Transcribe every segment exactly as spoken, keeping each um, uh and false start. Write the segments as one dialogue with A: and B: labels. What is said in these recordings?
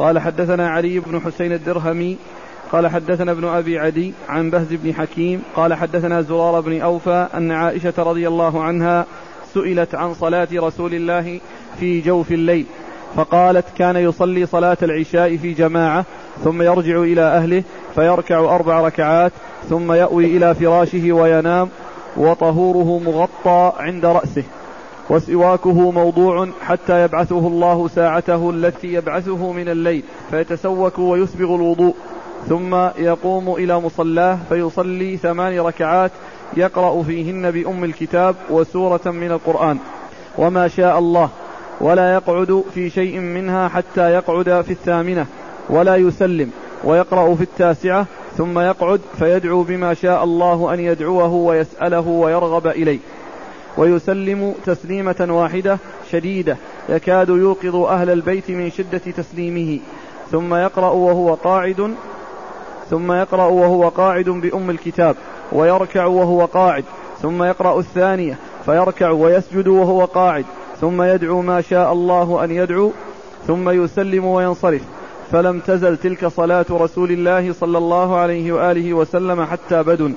A: قال حدثنا علي بن حسين الدرهمي قال حدثنا ابن أبي عدي عن بهز بن حكيم قال حدثنا زرار بن أوفى أن عائشة رضي الله عنها سئلت عن صلاة رسول الله في جوف الليل فقالت كان يصلي صلاة العشاء في جماعة ثم يرجع إلى أهله فيركع أربع ركعات ثم يأوي إلى فراشه وينام وطهوره مغطى عند رأسه وسواكه موضوع حتى يبعثه الله ساعته التي يبعثه من الليل فيتسوك ويسبغ الوضوء ثم يقوم إلى مصلاه فيصلي ثمان ركعات يقرأ فيهن بأم الكتاب وسورة من القرآن وما شاء الله ولا يقعد في شيء منها حتى يقعد في الثامنة ولا يسلم ويقرأ في التاسعة ثم يقعد فيدعو بما شاء الله أن يدعوه ويسأله ويرغب إليه ويسلم تسليمة واحدة شديدة يكاد يوقظ أهل البيت من شدة تسليمه ثم يقرأ وهو قاعد ثم يقرأ وهو قاعد بأم الكتاب ويركع وهو قاعد ثم يقرأ الثانية فيركع ويسجد وهو قاعد ثم يدعو ما شاء الله أن يدعو ثم يسلم وينصرف فلم تزل تلك صلاة رسول الله صلى الله عليه وآله وسلم حتى بدن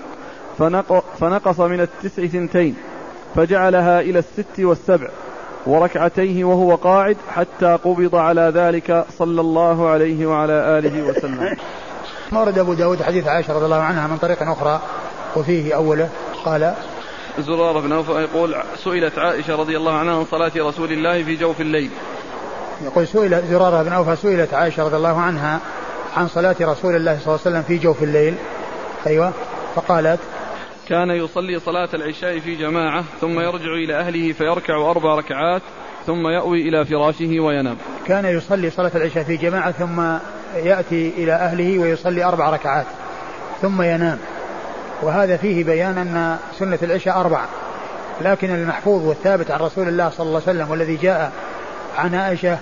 A: فنقص من التسع ثنتين فجعلها إلى الست والسبع وركعتيه وهو قاعد حتى قبض على ذلك صلى الله عليه وعلى آله وسلم.
B: مورد أبو داود حديث عائشة رضي الله عنها من طريق أخرى وفيه أوله قال
A: زرار بن أوفى يقول سئلت عائشة رضي الله عنها عن صلاة رسول الله في جوف الليل.
B: يقول سئل زرار بن أوفى سئلت عائشة رضي الله عنها عن صلاة رسول الله صلى الله عليه وسلم في جوف الليل. أيوة. فقالت
A: كان يصلي صلاة العشاء في جماعة ثم يرجع إلى أهله فيركع أربع ركعات ثم يأوي إلى فراشه وينام.
B: كان يصلي صلاة العشاء في جماعة ثم يأتي إلى أهله ويصلي أربع ركعات ثم ينام. وهذا فيه بيان أن سنة العشاء أربعة لكن المحفوظ والثابت عن رسول الله صلى الله عليه وسلم والذي جاء عن عائشة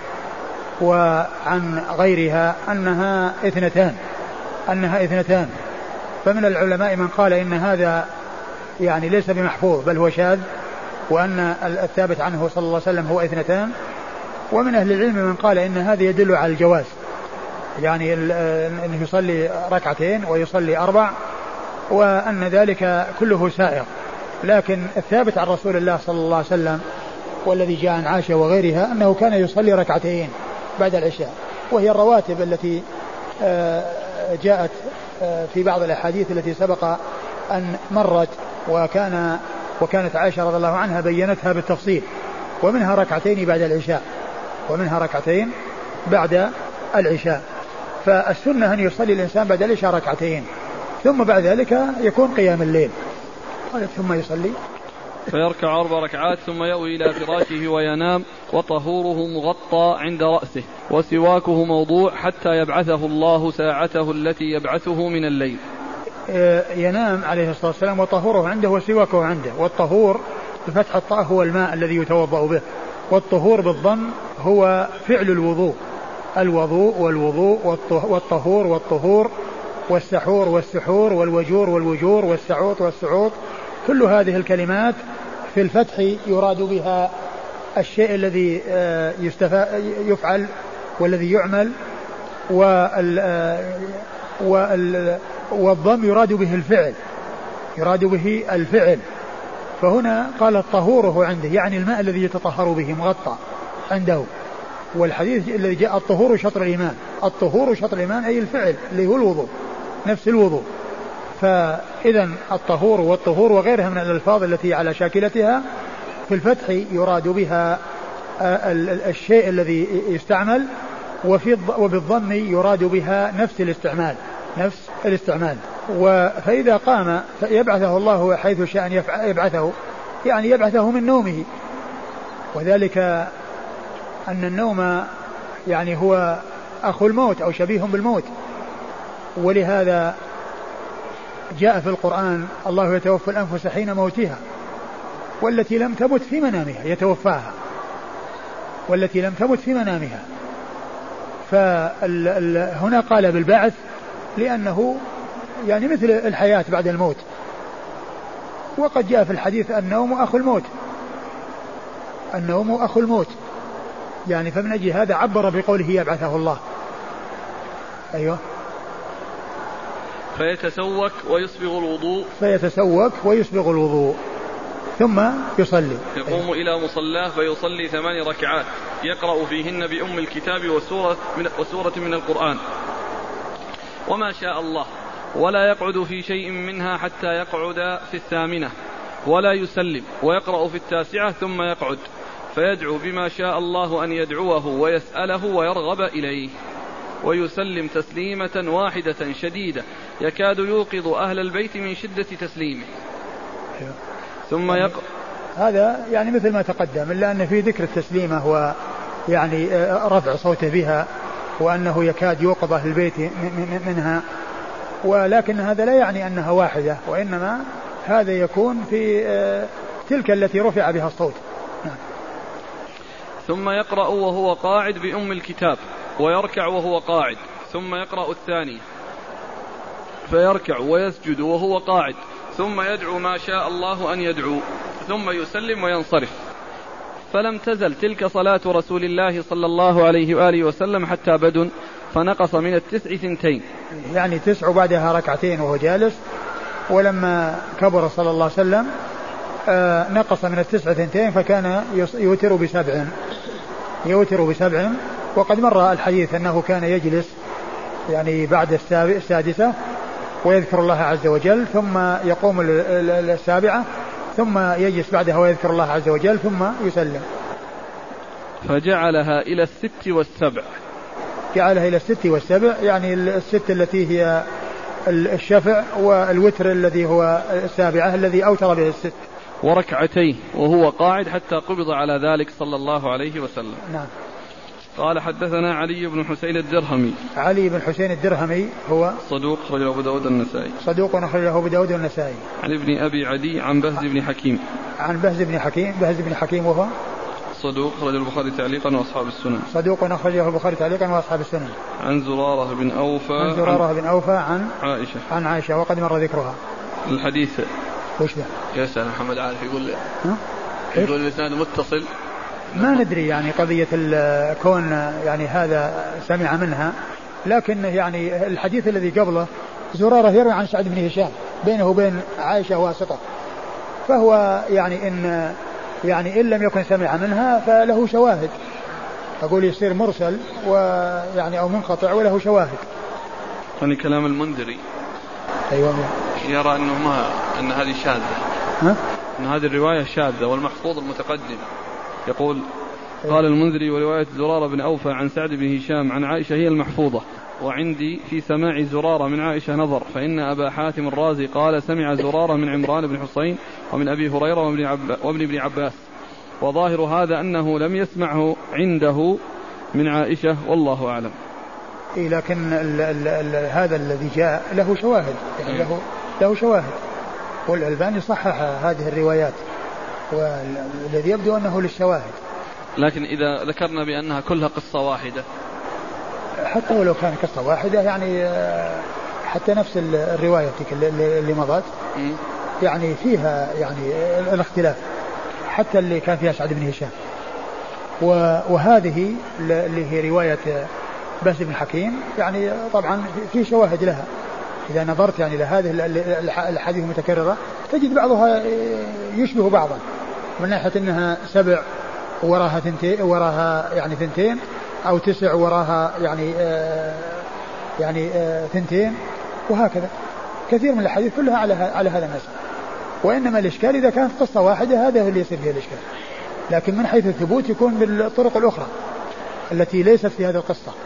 B: وعن غيرها أنها اثنتان أنها اثنتان فمن العلماء من قال إن هذا يعني ليس بمحفوظ بل هو شاذ وأن الثابت عنه صلى الله عليه وسلم هو اثنتان. ومن أهل العلم من قال إن هذا يدل على الجواز يعني أنه يصلي ركعتين ويصلي أربع وأن ذلك كله سائغ لكن الثابت عن رسول الله صلى الله عليه وسلم والذي جاء عن عائشة وغيرها أنه كان يصلي ركعتين بعد العشاء وهي الرواتب التي جاءت في بعض الأحاديث التي سبق أن مرت وكان وكانت عائشة رضي الله عنها بينتها بالتفصيل ومنها ركعتين بعد العشاء ومنها ركعتين بعد العشاء. فالسنة أن يصلي الإنسان بعد العشاء ركعتين ثم بعد ذلك يكون قيام الليل ثم يصلي
A: فيركع أربع ركعات ثم يأوي إلى فراشه وينام وطهوره مغطى عند رأسه وسواكه موضوع حتى يبعثه الله ساعته التي يبعثه من الليل.
B: ينام عليه الصلاة والسلام وطهوره عنده وسواكه عنده. والطهور بفتح الطاء هو الماء الذي يتوضأ به والطهور بالضم هو فعل الوضوء الوضوء والوضوء والطهور والطهور والسحور والسحور والوجور والوجور والسعوط والسعوط كل هذه الكلمات في الفتح يراد بها الشيء الذي يفعل والذي يعمل والضم يراد به الفعل يراد به الفعل. فهنا قال الطهور عنده يعني الماء الذي يتطهر به مغطى عنده. والحديث الذي جاء الطهور شطر الإيمان الطهور شطر الإيمان أي الفعل اللي هو الوضوء نفس الوضوء. فإذا الطهور والطهور وغيرها من الألفاظ التي على شاكلتها في الفتح يراد بها الشيء الذي يستعمل وفي وبالضم يراد بها نفس الاستعمال نفس الاستعمال. فإذا قام يبعثه الله حيث شاء يبعثه يعني يبعثه من نومه وذلك أن النوم يعني هو أخو الموت أو شبيه بالموت. ولهذا جاء في القرآن الله يتوفى الأنفس حين موتها والتي لم تمت في منامها يتوفاها والتي لم تمت في منامها. فهنا قال بالبعث لأنه يعني مثل الحياة بعد الموت. وقد جاء في الحديث النوم أخو الموت النوم أخو الموت يعني فمن أجل هذا عبر بقوله يبعثه الله أيوه.
A: فيتسوك ويسبغ الوضوء
B: فيتسوك ويسبغ الوضوء ثم يصلي.
A: يقوم إلى مصلاه فيصلي ثمان ركعات يقرأ فيهن بأم الكتاب وسورة من, وسورة من القرآن وما شاء الله، ولا يقعد في شيء منها حتى يقعد في الثامنة، ولا يسلم، ويقرأ في التاسعة ثم يقعد فيدعو بما شاء الله أن يدعوه ويسأله ويرغب إليه، ويسلم تسليمة واحدة شديدة يكاد يوقظ أهل البيت من شدة تسليمه. ثم
B: يعني
A: يقرأ.
B: هذا يعني مثل ما تقدم، إلا أن في ذكر التسليمة هو يعني رفع صوته بها، وأنه يكاد يوقظ أهل البيت منها، ولكن هذا لا يعني أنها واحدة، وإنما هذا يكون في تلك التي رفع بها الصوت.
A: ثم يقرأ وهو قاعد بأم الكتاب ويركع وهو قاعد، ثم يقرأ الثاني فيركع ويسجد وهو قاعد، ثم يدعو ما شاء الله أن يدعو، ثم يسلم وينصرف. فلم تزل تلك صلاة رسول الله صلى الله عليه وآله وسلم حتى بدن، فنقص من التسع ثنتين،
B: يعني تسع بعدها ركعتين وهو جالس. ولما كبر صلى الله عليه وسلم آه نقص من التسع ثنتين، فكان يوتر بسبع يوتر بسبع وقد مر الحديث أنه كان يجلس يعني بعد السادسة ويذكر الله عز وجل، ثم يقوم السابعة، ثم يجلس بعدها ويذكر الله عز وجل، ثم يسلم.
A: فجعلها إلى الست والسبع
B: جعلها إلى الست والسبع، يعني الست التي هي الشفع، والوتر الذي هو السابعة الذي أوتر به الست،
A: وركعتين وهو قاعد حتى قبض على ذلك صلى الله عليه وسلم.
B: نعم.
A: قال حدثنا علي بن حسين الدرهمي.
B: علي بن حسين الدرهمي هو
A: صدوق أخرجه أبو داود النسائي.
B: صدوق أخرجه أبو داود النسائي.
A: عن ابن أبي عدي عن بهز بن حكيم.
B: عن بهز بن حكيم. بهز بن حكيم وهو
A: صدوق أخرجه البخاري تعليقا وأصحاب السنن.
B: صدوق أخرجه البخاري تعليقا وأصحاب السنن.
A: عن زرارة بن أوفى.
B: عن زرارة بن أوفى عن
A: عائشة.
B: عن عائشة وقد مر ذكرها.
A: الحديث
B: وش ذا؟
A: يسأل محمد عارف يقول لي. ها؟ يقول الإسناد متصل.
B: ما ندري يعني قضية الكون يعني هذا سمع منها، لكن يعني الحديث الذي قبله زرارة يروي عن سعد بن هشام بينه وبين عائشة واسطة، فهو يعني إن يعني إن لم يكن سمع منها فله شواهد، أقول يصير مرسل ويعني أو منقطع وله شواهد.
A: يعني كلام المنذري
B: أيوة
A: يرى أنه ما أن هذه شاذة،
B: ها؟
A: أن هذه الرواية شاذة والمحفوظ المتقدم. يقول قال المنذري ورواية زرارة بن أوفى عن سعد بن هشام عن عائشة هي المحفوظة، وعندي في سماع زرارة من عائشة نظر، فإن أبا حاتم الرازي قال سمع زرارة من عمران بن حسين ومن أبي هريرة وابن, عب... وابن ابن عباس، وظاهر هذا أنه لم يسمعه عنده من عائشة والله أعلم.
B: إيه لكن ال ال ال هذا الذي جاء له شواهد، يعني له, له شواهد، والألباني صحح هذه الروايات، والذي يبدو أنه للشواهد.
A: لكن إذا ذكرنا بأنها كلها قصة واحدة،
B: حتى ولو كان قصة واحدة يعني حتى نفس الرواية اللي مضت يعني فيها يعني الاختلاف، حتى اللي كان فيها سعد بن هشام، وهذه اللي هي رواية بهز بن حكيم يعني طبعا في شواهد لها. إذا نظرت يعني لهذه الحديث المتكررة تجد بعضها يشبه بعضا، من ناحية أنها سبع وراها ثنتين وراها يعني ثنتين أو تسع وراها يعني آه يعني آه ثنتين، وهكذا كثير من الحديث كلها على على هذا النسق. وإنما الإشكال إذا كانت قصة واحدة هذا هو اللي يصير فيه الإشكال، لكن من حيث الثبوت يكون بالطرق الأخرى التي ليست في هذه القصة.